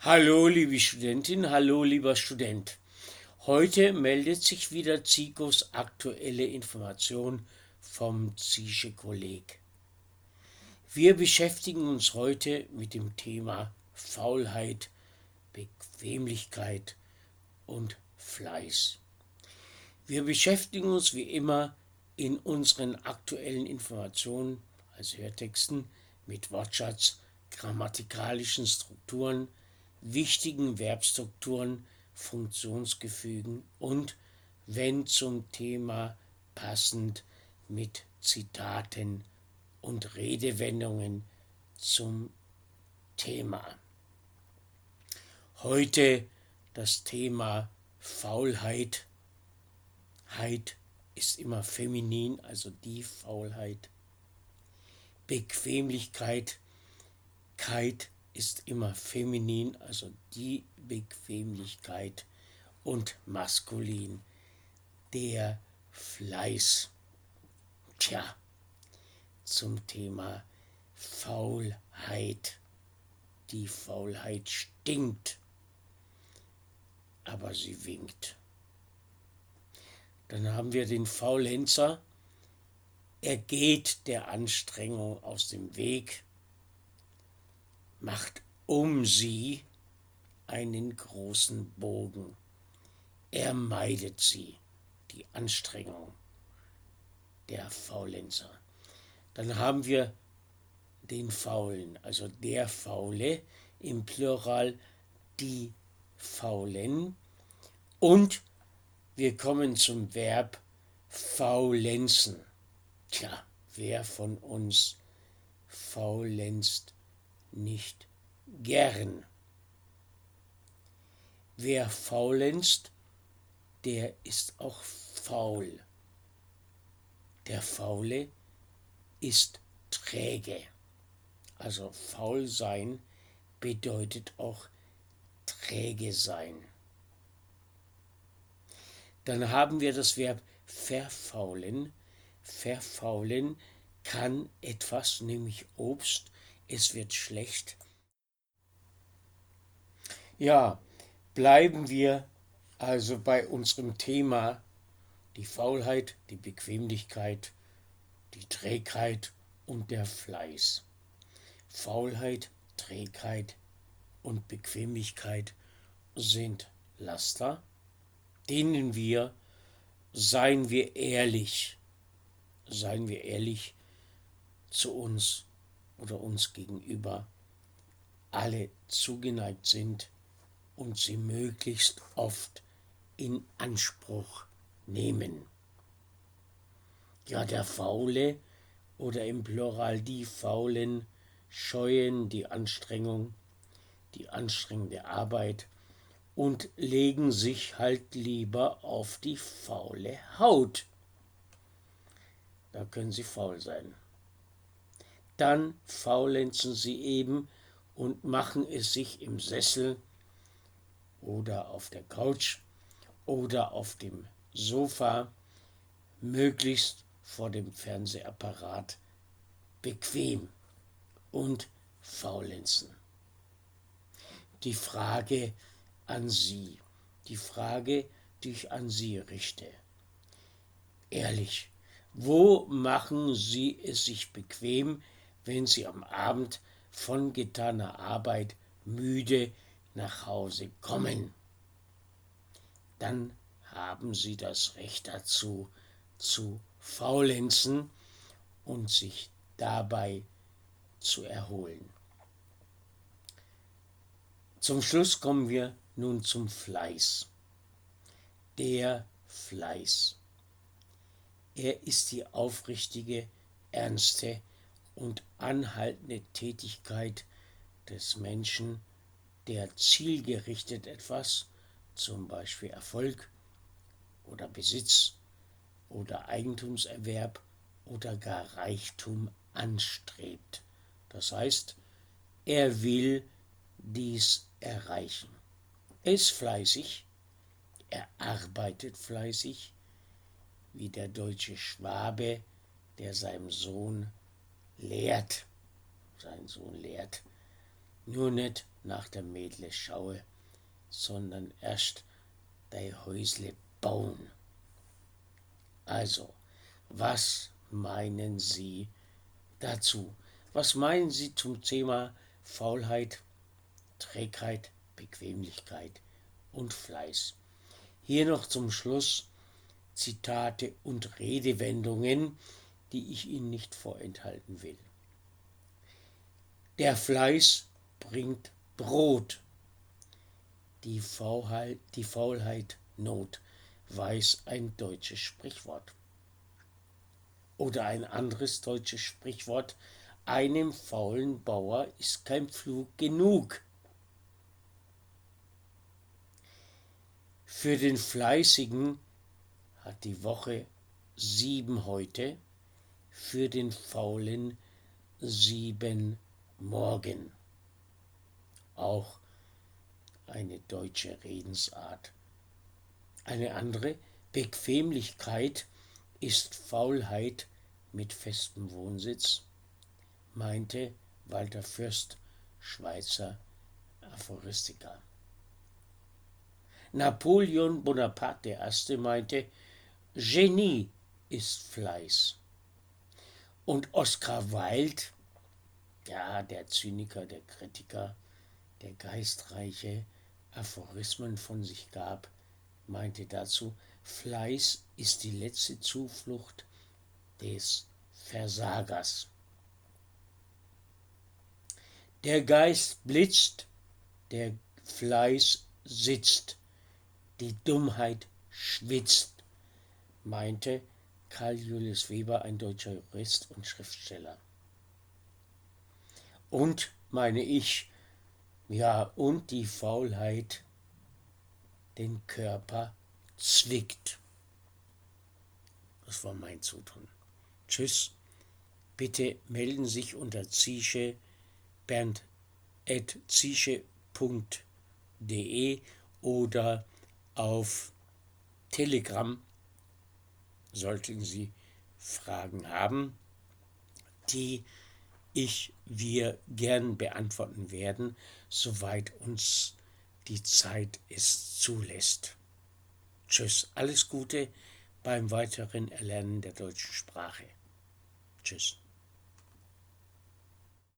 Hallo, liebe Studentin, hallo, lieber Student. Heute meldet sich wieder Zikos aktuelle Information vom Zische Kolleg. Wir beschäftigen uns heute mit dem Thema Faulheit, Bequemlichkeit und Fleiß. Wir beschäftigen uns wie immer in unseren aktuellen Informationen, also Hörtexten, mit Wortschatz, grammatikalischen Strukturen, wichtigen Verbstrukturen, Funktionsgefügen und, wenn zum Thema passend, mit Zitaten und Redewendungen zum Thema. Heute das Thema Faulheit. Heit ist immer feminin, also die Faulheit. Bequemlichkeit. Keit ist immer feminin, also die Bequemlichkeit. Und maskulin, der Fleiß. Tja, zum Thema Faulheit. Die Faulheit stinkt, aber sie winkt. Dann haben wir den Faulenzer. Er geht der Anstrengung aus dem Weg, macht um sie einen großen Bogen. Er meidet sie, die Anstrengung, der Faulenzer. Dann haben wir den Faulen, also der Faule, im Plural die Faulen. Und wir kommen zum Verb faulenzen. Tja, wer von uns faulenzt nicht gern? Wer faulenzt, der ist auch faul. Der Faule ist träge. Also faul sein bedeutet auch träge sein. Dann haben wir das Verb verfaulen. Verfaulen kann etwas, nämlich Obst. Es wird schlecht. Ja, bleiben wir also bei unserem Thema die Faulheit, die Bequemlichkeit, die Trägheit und der Fleiß. Faulheit, Trägheit und Bequemlichkeit sind Laster, denen wir, seien wir ehrlich, zu uns oder uns gegenüber alle zugeneigt sind und sie möglichst oft in Anspruch nehmen. Ja, der Faule oder im Plural die Faulen scheuen die Anstrengung, die anstrengende Arbeit und legen sich halt lieber auf die faule Haut. Da können sie faul sein. Dann faulenzen sie eben und machen es sich im Sessel oder auf der Couch oder auf dem Sofa, möglichst vor dem Fernsehapparat, bequem und faulenzen. Die Frage an Sie, die Frage, die ich an Sie richte. Ehrlich, wo machen Sie es sich bequem, wenn Sie am Abend von getaner Arbeit müde nach Hause kommen? Dann haben Sie das Recht dazu, zu faulenzen und sich dabei zu erholen. Zum Schluss kommen wir nun zum Fleiß. Der Fleiß. Er ist die aufrichtige, ernste und anhaltende Tätigkeit des Menschen, der zielgerichtet etwas, zum Beispiel Erfolg oder Besitz oder Eigentumserwerb oder gar Reichtum anstrebt. Das heißt, er will dies erreichen. Er ist fleißig, er arbeitet fleißig, wie der deutsche Schwabe, der seinen Sohn lehrt, nur nicht nach der Mädle schaue, sondern erst dei Häusle bauen. Also, was meinen Sie dazu? Was meinen Sie zum Thema Faulheit, Trägheit, Bequemlichkeit und Fleiß? Hier noch zum Schluss Zitate und Redewendungen, die ich Ihnen nicht vorenthalten will. Der Fleiß bringt Brot, die Faulheit Not, weiß ein deutsches Sprichwort. Oder ein anderes deutsches Sprichwort: einem faulen Bauer ist kein Pflug genug. Für den Fleißigen hat die Woche 7 heute, für den Faulen 7 morgen. Auch eine deutsche Redensart. Eine andere: Bequemlichkeit ist Faulheit mit festem Wohnsitz, meinte Walter Fürst, Schweizer Aphoristiker. Napoleon Bonaparte I. meinte, Genie ist Fleiß. Und Oscar Wilde, ja, der Zyniker, der Kritiker, der geistreiche Aphorismen von sich gab, meinte dazu, Fleiß ist die letzte Zuflucht des Versagers. Der Geist blitzt, der Fleiß sitzt, die Dummheit schwitzt, meinte Karl Julius Weber, ein deutscher Jurist und Schriftsteller. Und meine ich, ja, und die Faulheit den Körper zwickt. Das war mein Zutun. Tschüss. Bitte melden Sie sich unter Ziesche, bernd@ziesche.de oder auf Telegram, sollten Sie Fragen haben, die wir gern beantworten werden, soweit uns die Zeit es zulässt. Tschüss, alles Gute beim weiteren Erlernen der deutschen Sprache. Tschüss.